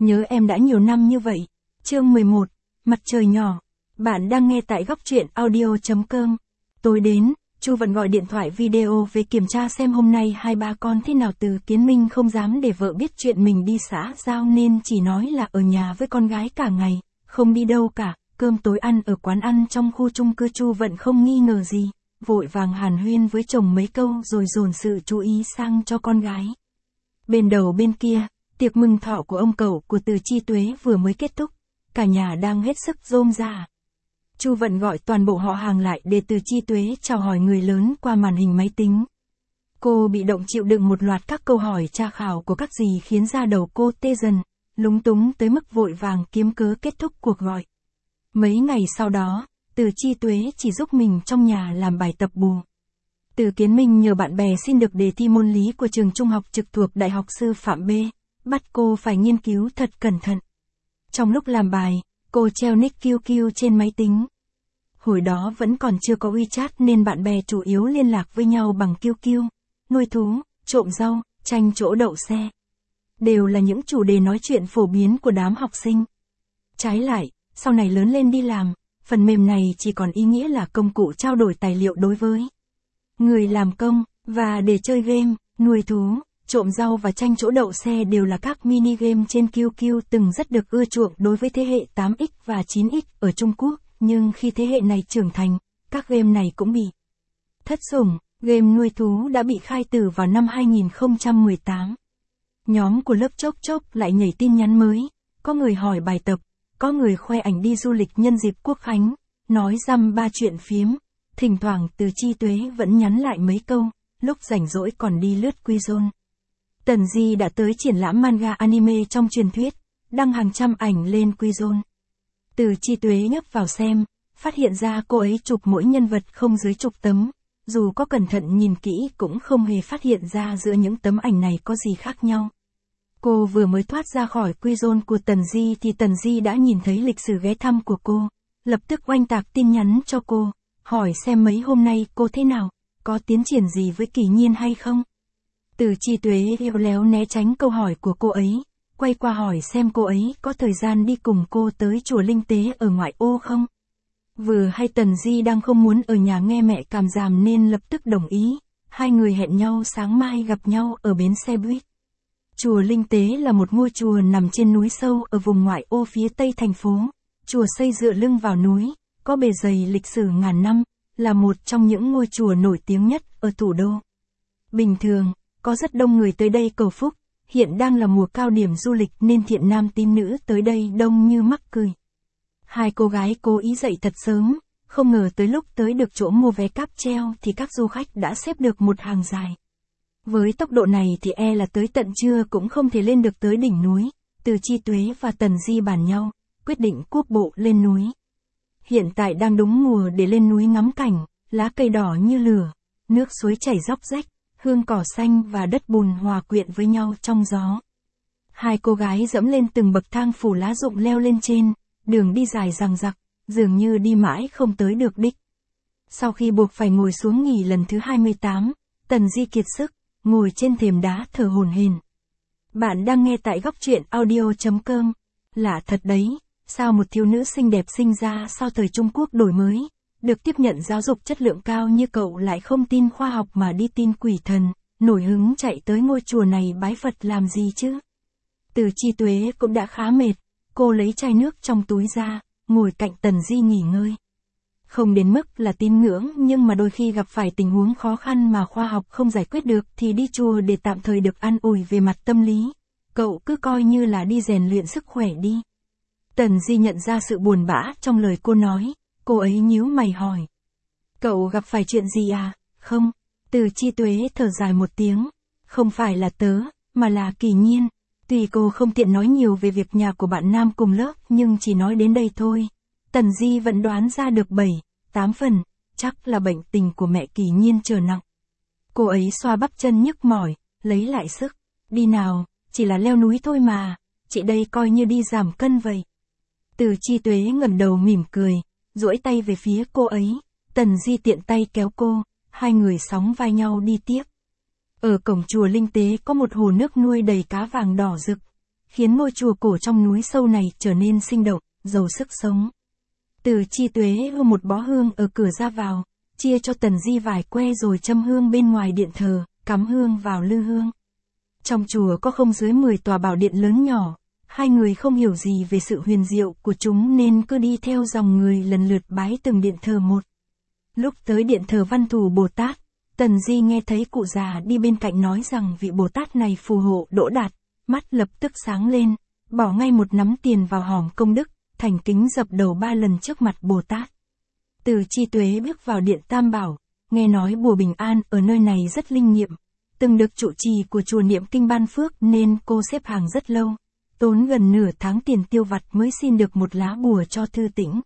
Nhớ em đã nhiều năm như vậy. Chương 11, Mặt trời nhỏ. Bạn đang nghe tại góc truyện audio.com. Tối đến, Chu Vận gọi điện thoại video về kiểm tra xem hôm nay hai ba con thế nào. Từ Kiến Minh không dám để vợ biết chuyện mình đi xã giao nên chỉ nói là ở nhà với con gái cả ngày, không đi đâu cả. Cơm tối ăn ở quán ăn trong khu chung cư. Chu Vận không nghi ngờ gì, vội vàng hàn huyên với chồng mấy câu rồi dồn sự chú ý sang cho con gái. Bên đầu bên kia, tiệc mừng thọ của ông cậu của Từ Chi Tuế vừa mới kết thúc, cả nhà đang hết sức rôm rả. Chu Vận gọi toàn bộ họ hàng lại để Từ Chi Tuế chào hỏi người lớn qua màn hình máy tính. Cô bị động chịu đựng một loạt các câu hỏi tra khảo của các dì khiến da đầu cô tê dần, lúng túng tới mức vội vàng kiếm cớ kết thúc cuộc gọi. Mấy ngày sau đó, Từ Chi Tuế chỉ giúp mình trong nhà làm bài tập bù. Từ Kiến Minh nhờ bạn bè xin được đề thi môn lý của trường trung học trực thuộc Đại học Sư phạm B, bắt cô phải nghiên cứu thật cẩn thận. Trong lúc làm bài, cô treo nick QQ trên máy tính. Hồi đó vẫn còn chưa có WeChat nên bạn bè chủ yếu liên lạc với nhau bằng QQ, nuôi thú, trộm rau, tranh chỗ đậu xe. Đều là những chủ đề nói chuyện phổ biến của đám học sinh. Trái lại, sau này lớn lên đi làm, phần mềm này chỉ còn ý nghĩa là công cụ trao đổi tài liệu đối với người làm công, và để chơi game, nuôi thú, trộm rau và tranh chỗ đậu xe đều là các mini game trên QQ từng rất được ưa chuộng đối với thế hệ 8X và 9X ở Trung Quốc, nhưng khi thế hệ này trưởng thành, các game này cũng bị thất sủng. Game nuôi thú đã bị khai tử vào năm 2018. Nhóm của lớp chốc chốc lại nhảy tin nhắn mới, có người hỏi bài tập, có người khoe ảnh đi du lịch nhân dịp Quốc khánh, nói dăm ba chuyện phiếm. Thỉnh thoảng Từ Chi Tuế vẫn nhắn lại mấy câu, lúc rảnh rỗi còn đi lướt Quizon. Tần Di đã tới triển lãm manga anime trong truyền thuyết, đăng hàng trăm ảnh lên Quizon. Từ Chi Tuế nhấp vào xem, phát hiện ra cô ấy chụp mỗi nhân vật không dưới chục tấm, dù có cẩn thận nhìn kỹ cũng không hề phát hiện ra giữa những tấm ảnh này có gì khác nhau. Cô vừa mới thoát ra khỏi Quizon của Tần Di thì Tần Di đã nhìn thấy lịch sử ghé thăm của cô, lập tức oanh tạc tin nhắn cho cô, hỏi xem mấy hôm nay cô thế nào, có tiến triển gì với Kỳ Nhiên hay không. Từ Chi Tuế khéo léo né tránh câu hỏi của cô ấy, quay qua hỏi xem cô ấy có thời gian đi cùng cô tới chùa Linh Tế ở ngoại ô không. Vừa hay Tần Di đang không muốn ở nhà nghe mẹ càm ràm nên lập tức đồng ý, hai người hẹn nhau sáng mai gặp nhau ở bến xe buýt. Chùa Linh Tế là một ngôi chùa nằm trên núi sâu ở vùng ngoại ô phía tây thành phố. Chùa xây dựa lưng vào núi, có bề dày lịch sử ngàn năm, là một trong những ngôi chùa nổi tiếng nhất ở thủ đô. Bình thường, có rất đông người tới đây cầu phúc, hiện đang là mùa cao điểm du lịch nên thiện nam tín nữ tới đây đông như mắc cười. Hai cô gái cố ý dậy thật sớm, không ngờ tới lúc tới được chỗ mua vé cáp treo thì các du khách đã xếp được một hàng dài. Với tốc độ này thì là tới tận trưa cũng không thể lên được tới đỉnh núi. Từ Chi Tuế và Tần Di bàn nhau, quyết định cuốc bộ lên núi. Hiện tại đang đúng mùa để lên núi ngắm cảnh, lá cây đỏ như lửa, nước suối chảy róc rách, hương cỏ xanh và đất bùn hòa quyện với nhau trong gió. Hai cô gái dẫm lên từng bậc thang phủ lá rụng leo lên trên, đường đi dài dằng dặc, dường như đi mãi không tới được đích. Sau khi buộc phải ngồi xuống nghỉ lần thứ 28, Tần Di kiệt sức, ngồi trên thềm đá thở hổn hển. Bạn đang nghe tại góc truyện audio.com. Lạ thật đấy, sao một thiếu nữ xinh đẹp sinh ra sau thời Trung Quốc đổi mới, được tiếp nhận giáo dục chất lượng cao như cậu lại không tin khoa học mà đi tin quỷ thần, nổi hứng chạy tới ngôi chùa này bái Phật làm gì chứ? Từ Chi Tuế cũng đã khá mệt, cô lấy chai nước trong túi ra, ngồi cạnh Tần Di nghỉ ngơi. Không đến mức là tín ngưỡng nhưng mà đôi khi gặp phải tình huống khó khăn mà khoa học không giải quyết được thì đi chùa để tạm thời được an ủi về mặt tâm lý. Cậu cứ coi như là đi rèn luyện sức khỏe đi. Tần Di nhận ra sự buồn bã trong lời cô nói, cô ấy nhíu mày hỏi. Cậu gặp phải chuyện gì à? Không. Từ Chi Tuế thở dài một tiếng. Không phải là tớ, mà là Kỳ Nhiên. Tuy cô không tiện nói nhiều về việc nhà của bạn nam cùng lớp nhưng chỉ nói đến đây thôi. Tần Di vẫn đoán ra được 7-8 phần, chắc là bệnh tình của mẹ Kỳ Nhiên trở nặng. Cô ấy xoa bắp chân nhức mỏi, lấy lại sức. Đi nào, chỉ là leo núi thôi mà, chị đây coi như đi giảm cân vậy. Từ Chi Tuế ngẩng đầu mỉm cười, duỗi tay về phía cô ấy. Tần Di tiện tay kéo cô, hai người sóng vai nhau đi tiếp. Ở cổng chùa Linh Tế có một hồ nước nuôi đầy cá vàng đỏ rực. khiến ngôi chùa cổ trong núi sâu này trở nên sinh động, giàu sức sống. Từ Chi Tuế hương một bó hương ở cửa ra vào, chia cho Tần Di vài que rồi châm hương bên ngoài điện thờ, cắm hương vào lư hương. Trong chùa có không dưới 10 tòa bảo điện lớn nhỏ, hai người không hiểu gì về sự huyền diệu của chúng nên cứ đi theo dòng người lần lượt bái từng điện thờ một. Lúc tới điện thờ Văn Thù Bồ Tát, Tần Di nghe thấy cụ già đi bên cạnh nói rằng vị Bồ Tát này phù hộ đỗ đạt, mắt lập tức sáng lên, bỏ ngay một nắm tiền vào hòm công đức, thành kính dập đầu 3 lần trước mặt Bồ Tát. Từ Chi Tuế bước vào điện Tam Bảo, nghe nói bùa bình an ở nơi này rất linh nghiệm, từng được trụ trì của chùa niệm kinh ban phước nên cô xếp hàng rất lâu, tốn gần nửa tháng tiền tiêu vặt mới xin được một lá bùa cho thư tĩnh.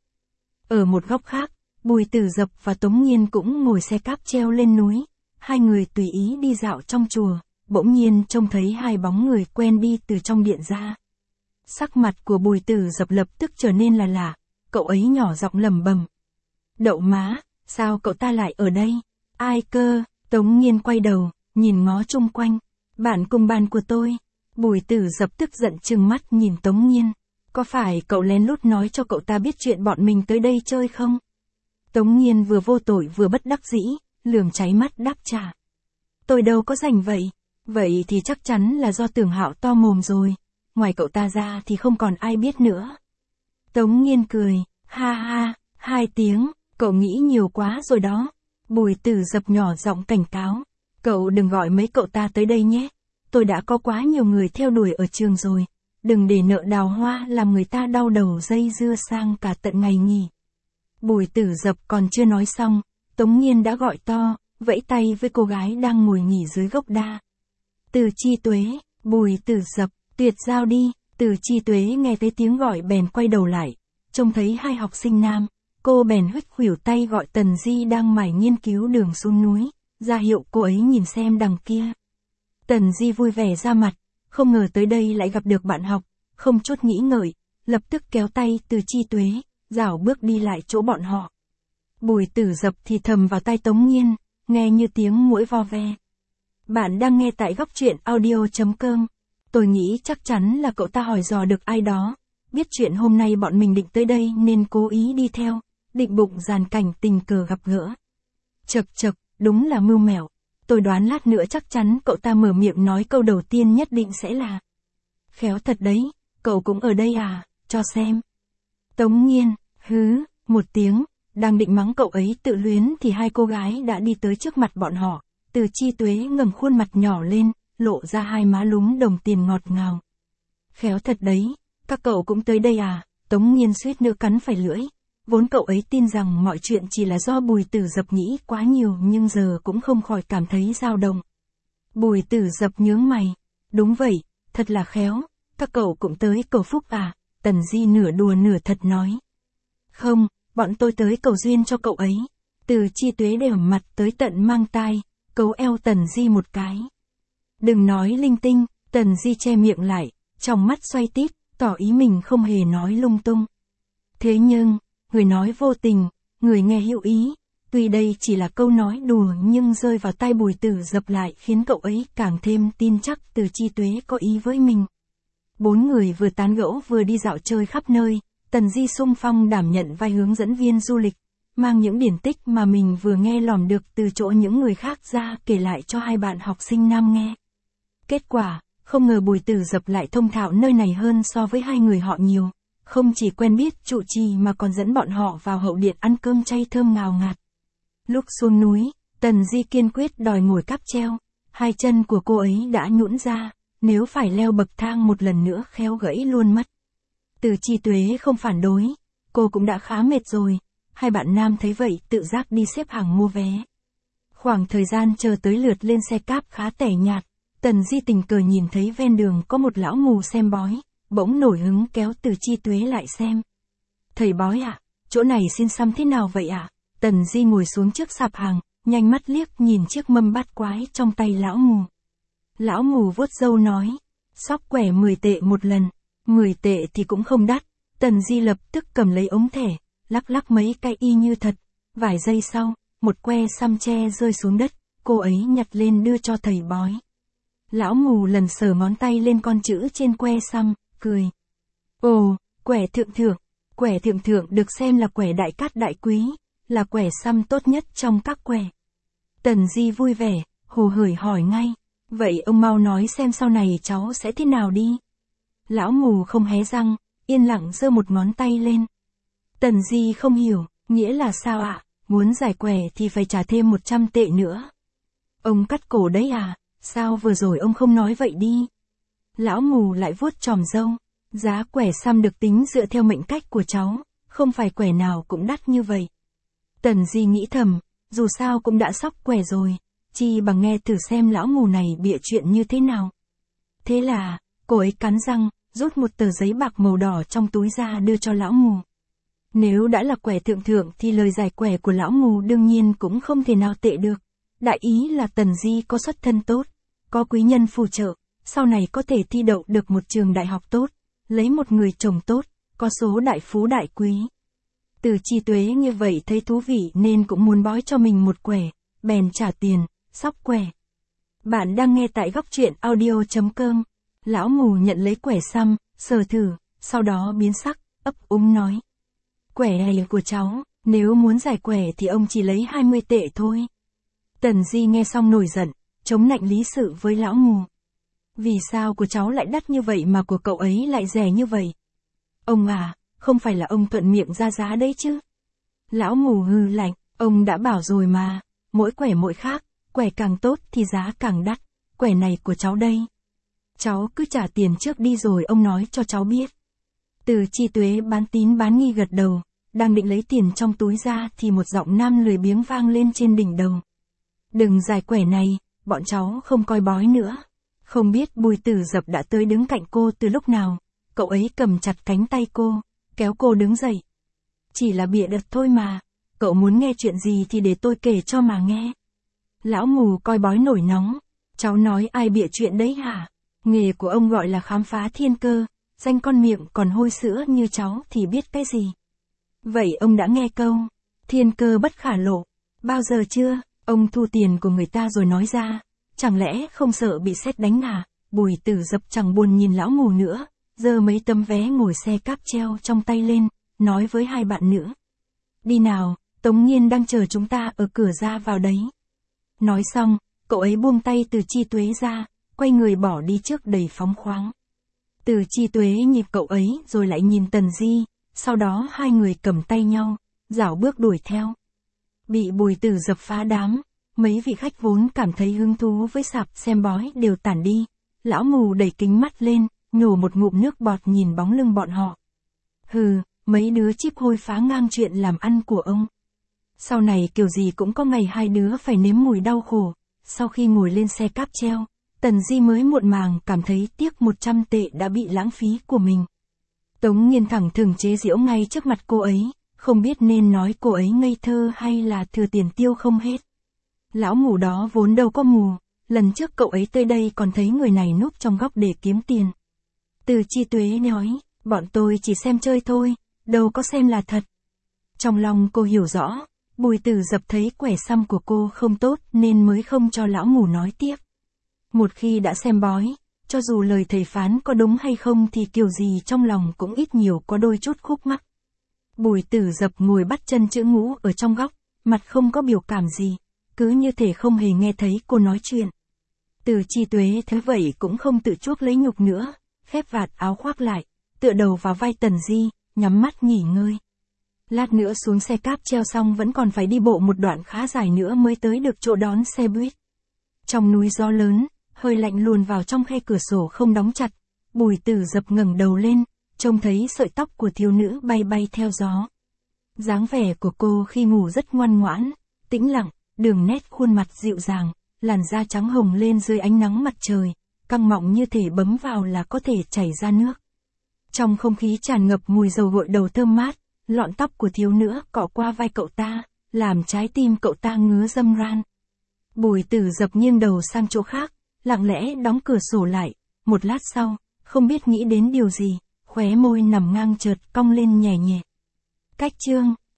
Ở một góc khác, Bùi Tử Dập và Tống Nghiên cũng ngồi xe cáp treo lên núi, hai người tùy ý đi dạo trong chùa, bỗng nhiên trông thấy hai bóng người quen đi từ trong điện ra. Sắc mặt của Bùi Tử Dập lập tức trở nên là lạ, cậu ấy nhỏ giọng lẩm bẩm. Đậu má, sao cậu ta lại ở đây? Ai cơ? Tống Nghiên quay đầu, nhìn ngó chung quanh. Bạn cùng bàn của tôi. Bùi Tử Dập tức giận trừng mắt nhìn Tống Nghiên. Có phải cậu lén lút nói cho cậu ta biết chuyện bọn mình tới đây chơi không? Tống Nghiên vừa vô tội vừa bất đắc dĩ, lườm cháy mắt đáp trả. Tôi đâu có rảnh vậy. Vậy thì chắc chắn là do Tưởng Hạo to mồm rồi. Ngoài cậu ta ra thì không còn ai biết nữa. Tống Nghiên cười, ha ha, 2 tiếng, cậu nghĩ nhiều quá rồi đó. Bùi Tử Dập nhỏ giọng cảnh cáo. Cậu đừng gọi mấy cậu ta tới đây nhé. Tôi đã có quá nhiều người theo đuổi ở trường rồi. Đừng để nợ đào hoa làm người ta đau đầu dây dưa sang cả tận ngày nghỉ. Bùi Tử Dập còn chưa nói xong, Tống Nghiên đã gọi to, vẫy tay với cô gái đang ngồi nghỉ dưới gốc đa. Từ Chi Tuế, Bùi Tử Dập, tuyệt giao đi. Từ Chi Tuế nghe thấy tiếng gọi bèn quay đầu lại, trông thấy hai học sinh nam, cô bèn huých khuỷu tay gọi Tần Di đang mải nghiên cứu đường xuống núi, ra hiệu cô ấy nhìn xem đằng kia. Tần Di vui vẻ ra mặt, không ngờ tới đây lại gặp được bạn học, không chút nghĩ ngợi, lập tức kéo tay Từ Chi Tuế, rảo bước đi lại chỗ bọn họ. Bùi Tử Dập thì thầm vào tai Tống Nghiên, nghe như tiếng muỗi vo ve. Bạn đang nghe tại góc truyện audio.com. Tôi nghĩ chắc chắn là cậu ta hỏi dò được ai đó, biết chuyện hôm nay bọn mình định tới đây nên cố ý đi theo, định bụng dàn cảnh tình cờ gặp gỡ. Chậc chậc, đúng là mưu mẹo. Tôi đoán lát nữa chắc chắn cậu ta mở miệng nói câu đầu tiên nhất định sẽ là: khéo thật đấy, cậu cũng ở đây à, cho xem. Tống Nghiên, hứ, một tiếng, đang định mắng cậu ấy tự luyến thì hai cô gái đã đi tới trước mặt bọn họ. Từ Chi Tuế ngẩng khuôn mặt nhỏ lên, lộ ra hai má lúm đồng tiền ngọt ngào. Khéo thật đấy, các cậu cũng tới đây à? Tống Nghiên suýt nữa cắn phải lưỡi. Vốn cậu ấy tin rằng mọi chuyện chỉ là do Bùi Tử Dập nghĩ quá nhiều nhưng giờ cũng không khỏi cảm thấy dao động. Bùi Tử Dập nhướng mày. Đúng vậy, thật là khéo, các cậu cũng tới cầu phúc à? Tần Di nửa đùa nửa thật nói. Không, bọn tôi tới cầu duyên cho cậu ấy. Từ Chi Tuế đều mặt tới tận mang tai, cấu eo Tần Di một cái. Đừng nói linh tinh, Tần Di che miệng lại, trong mắt xoay tít, tỏ ý mình không hề nói lung tung. Thế nhưng, người nói vô tình, người nghe hữu ý, tuy đây chỉ là câu nói đùa nhưng rơi vào tai Bùi Tử Dập lại khiến cậu ấy càng thêm tin chắc Từ Chi Tuế có ý với mình. 4 người vừa tán gẫu vừa đi dạo chơi khắp nơi, Tần Di xung phong đảm nhận vai hướng dẫn viên du lịch, mang những điển tích mà mình vừa nghe lỏm được từ chỗ những người khác ra kể lại cho hai bạn học sinh nam nghe. Kết quả, không ngờ Bùi Tử Dập lại thông thạo nơi này hơn so với hai người họ nhiều, không chỉ quen biết trụ trì mà còn dẫn bọn họ vào hậu điện ăn cơm chay thơm ngào ngạt. Lúc xuống núi, Tần Di kiên quyết đòi ngồi cáp treo, hai chân của cô ấy đã nhũn ra, nếu phải leo bậc thang một lần nữa khéo gãy luôn mất. Từ Chi Tuế không phản đối, cô cũng đã khá mệt rồi, hai bạn nam thấy vậy tự giác đi xếp hàng mua vé. Khoảng thời gian chờ tới lượt lên xe cáp khá tẻ nhạt, Tần Di tình cờ nhìn thấy ven đường có một lão mù xem bói, bỗng nổi hứng kéo Từ Chi Tuế lại xem. Thầy bói ạ, chỗ này xin xăm thế nào vậy ạ? Tần Di ngồi xuống trước sạp hàng, nhanh mắt liếc nhìn chiếc mâm bát quái trong tay lão mù. Lão mù vuốt râu nói, xóc quẻ 10 tệ một lần, 10 tệ thì cũng không đắt. Tần Di lập tức cầm lấy ống thẻ, lắc lắc mấy cái y như thật. Vài giây sau, một que xăm tre rơi xuống đất, cô ấy nhặt lên đưa cho thầy bói. Lão mù lần sờ ngón tay lên con chữ trên que xăm, cười. Ồ, quẻ thượng thượng. Quẻ thượng thượng được xem là quẻ đại cát đại quý, là quẻ xăm tốt nhất trong các quẻ. Tần Di vui vẻ, hồ hởi hỏi ngay. Vậy ông mau nói xem sau này cháu sẽ thế nào đi. Lão mù không hé răng, yên lặng giơ một ngón tay lên. Tần Di không hiểu, nghĩa là sao ạ? Muốn giải quẻ thì phải trả thêm 100 tệ nữa. Ông cắt cổ đấy à? Sao vừa rồi ông không nói vậy đi? Lão mù lại vuốt chòm râu. Giá quẻ xăm được tính dựa theo mệnh cách của cháu, không phải quẻ nào cũng đắt như vậy. Tần Di nghĩ thầm, dù sao cũng đã sóc quẻ rồi, chi bằng nghe thử xem lão mù này bịa chuyện như thế nào. Thế là, cô ấy cắn răng, rút một tờ giấy bạc màu đỏ trong túi ra đưa cho lão mù. Nếu đã là quẻ thượng thượng thì lời giải quẻ của lão mù đương nhiên cũng không thể nào tệ được. Đại ý là Tần Di có xuất thân tốt, có quý nhân phù trợ, sau này có thể thi đậu được một trường đại học tốt, lấy một người chồng tốt, có số đại phú đại quý. Từ Chi Tuế như vậy thấy thú vị nên cũng muốn bói cho mình một quẻ, bèn trả tiền, sóc quẻ. Bạn đang nghe tại góc truyện audio.com. Lão mù nhận lấy quẻ xăm, sờ thử, sau đó biến sắc, ấp úng nói. Quẻ này của cháu, nếu muốn giải quẻ thì ông chỉ lấy 20 tệ thôi. Tần Di nghe xong nổi giận, chống nạnh lý sự với lão mù. Vì sao của cháu lại đắt như vậy mà của cậu ấy lại rẻ như vậy? Ông à, không phải là ông thuận miệng ra giá đấy chứ? Lão mù hừ lạnh, ông đã bảo rồi mà, mỗi quẻ mỗi khác, quẻ càng tốt thì giá càng đắt, quẻ này của cháu đây. Cháu cứ trả tiền trước đi rồi ông nói cho cháu biết. Từ Chi Tuế bán tín bán nghi gật đầu, đang định lấy tiền trong túi ra thì một giọng nam lười biếng vang lên trên đỉnh đầu. Đừng giải quẻ này, bọn cháu không coi bói nữa. Không biết Bùi Tử Dập đã tới đứng cạnh cô từ lúc nào, cậu ấy cầm chặt cánh tay cô, kéo cô đứng dậy. Chỉ là bịa đặt thôi mà, cậu muốn nghe chuyện gì thì để tôi kể cho mà nghe. Lão mù coi bói nổi nóng, cháu nói ai bịa chuyện đấy hả? Nghề của ông gọi là khám phá thiên cơ, danh con miệng còn hôi sữa như cháu thì biết cái gì. Vậy ông đã nghe câu, thiên cơ bất khả lộ, bao giờ chưa? Ông thu tiền của người ta rồi nói ra, chẳng lẽ không sợ bị sét đánh à? Bùi Tử Dập chẳng buồn nhìn lão mù nữa, giơ mấy tấm vé ngồi xe cáp treo trong tay lên, nói với hai bạn nữa. Đi nào, Tống Nghiên đang chờ chúng ta ở cửa ra vào đấy. Nói xong, cậu ấy buông tay Từ Chi Tuế ra, quay người bỏ đi trước đầy phóng khoáng. Từ Chi Tuế nhìn cậu ấy rồi lại nhìn Tần Di, sau đó hai người cầm tay nhau, rảo bước đuổi theo. Bị Bùi Tử Dập phá đám, mấy vị khách vốn cảm thấy hứng thú với sạp xem bói đều tản đi. Lão mù đẩy kính mắt lên, nhổ một ngụm nước bọt nhìn bóng lưng bọn họ. Hừ, mấy đứa chíp hôi phá ngang chuyện làm ăn của ông. Sau này kiểu gì cũng có ngày hai đứa phải nếm mùi đau khổ. Sau khi ngồi lên xe cáp treo, Tần Di mới muộn màng cảm thấy tiếc 100 tệ đã bị lãng phí của mình. Tống Nghiên thẳng thừng chế giễu ngay trước mặt cô ấy, không biết nên nói cô ấy ngây thơ hay là thừa tiền tiêu không hết. Lão mù đó vốn đâu có mù, lần trước cậu ấy tới đây còn thấy người này núp trong góc để kiếm tiền. Từ Chi Tuế nói, bọn tôi chỉ xem chơi thôi, đâu có xem là thật. Trong lòng cô hiểu rõ, Bùi Tử Dập thấy quẻ xăm của cô không tốt nên mới không cho lão mù nói tiếp. Một khi đã xem bói, cho dù lời thầy phán có đúng hay không thì kiểu gì trong lòng cũng ít nhiều có đôi chút khúc mắc. Bùi Tử Dập ngồi bắt chân chữ ngũ ở trong góc, mặt không có biểu cảm gì, cứ như thể không hề nghe thấy cô nói chuyện. Từ Chi Tuế thế vậy cũng không tự chuốc lấy nhục nữa, khép vạt áo khoác lại, tựa đầu vào vai Tần Di, nhắm mắt nghỉ ngơi. Lát nữa xuống xe cáp treo xong vẫn còn phải đi bộ một đoạn khá dài nữa mới tới được chỗ đón xe buýt. Trong núi gió lớn, hơi lạnh luồn vào trong khe cửa sổ không đóng chặt, Bùi Tử Dập ngẩng đầu lên, trông thấy sợi tóc của thiếu nữ bay bay theo gió. Dáng vẻ của cô khi ngủ rất ngoan ngoãn, tĩnh lặng, đường nét khuôn mặt dịu dàng, làn da trắng hồng lên dưới ánh nắng mặt trời, căng mọng như thể bấm vào là có thể chảy ra nước. Trong không khí tràn ngập mùi dầu gội đầu thơm mát, lọn tóc của thiếu nữ cọ qua vai cậu ta, làm trái tim cậu ta ngứa râm ran. Bùi Tử Dập nghiêng đầu sang chỗ khác, lặng lẽ đóng cửa sổ lại, một lát sau, không biết nghĩ đến điều gì, khóe môi nằm ngang chợt cong lên nhẹ nhẹ. Cách chương